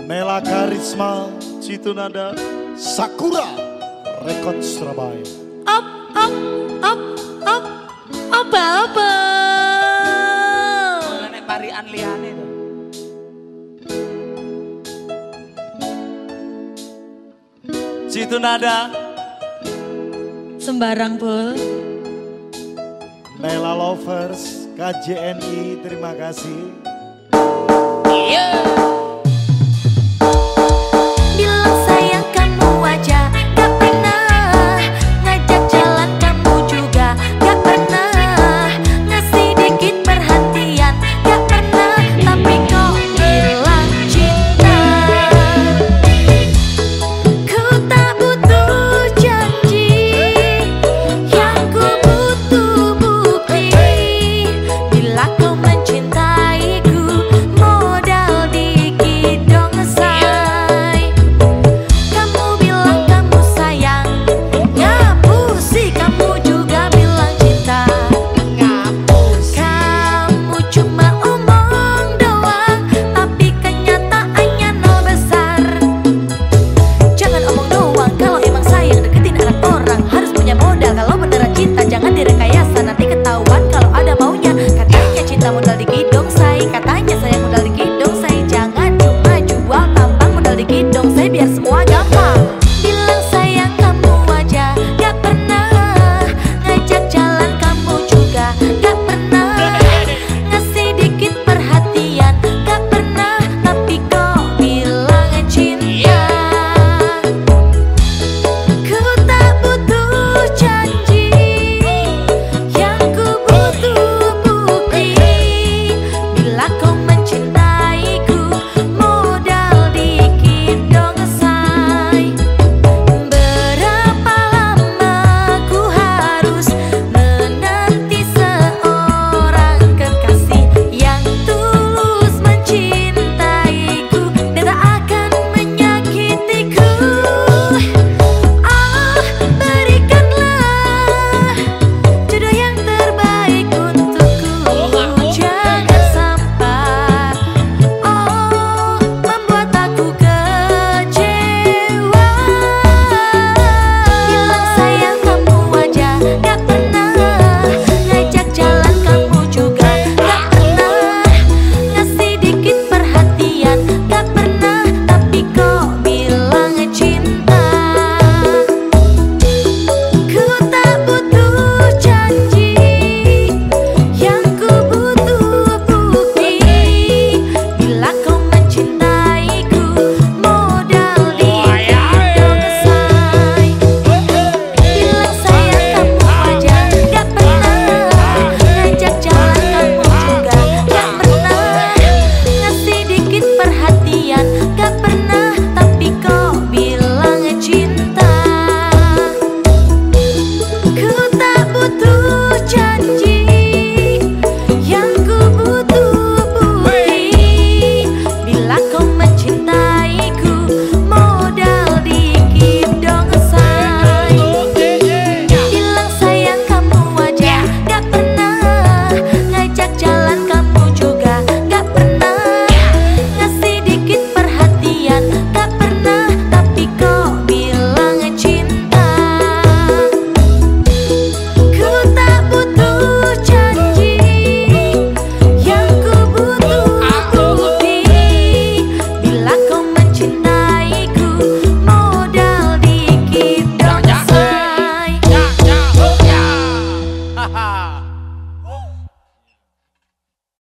Mela Karisma, Citunada, Sakura, Rekod Surabaya. Up, up, up, up, apa-apa. Mulane parian liyane to. Citunada, Sembarang Bol. Mela Lovers, KJNI, terima kasih. Bilang sayang kamu aja, gak pernah ngajak jalan kamu juga, gak pernah ngasih dikit perhatian, gak pernah. Tapi kau bilang cinta, ku tak butuh janji, yang ku butuh bukti. Bila kau mencintaiku, modal dikit dong say. Kamu bilang kamu sayang, ngapusi kamu juga bilang cinta. Kamu cuma omong doang, tapi kenyataannya nol besar. Jangan omong doang kalau emang sayang, deketin anak orang. Harus punya modal kalau beneran cinta, jangan direkayasa. Nanti ketahuan kalau ada maunya. Katanya cinta modal dikit dong say, kata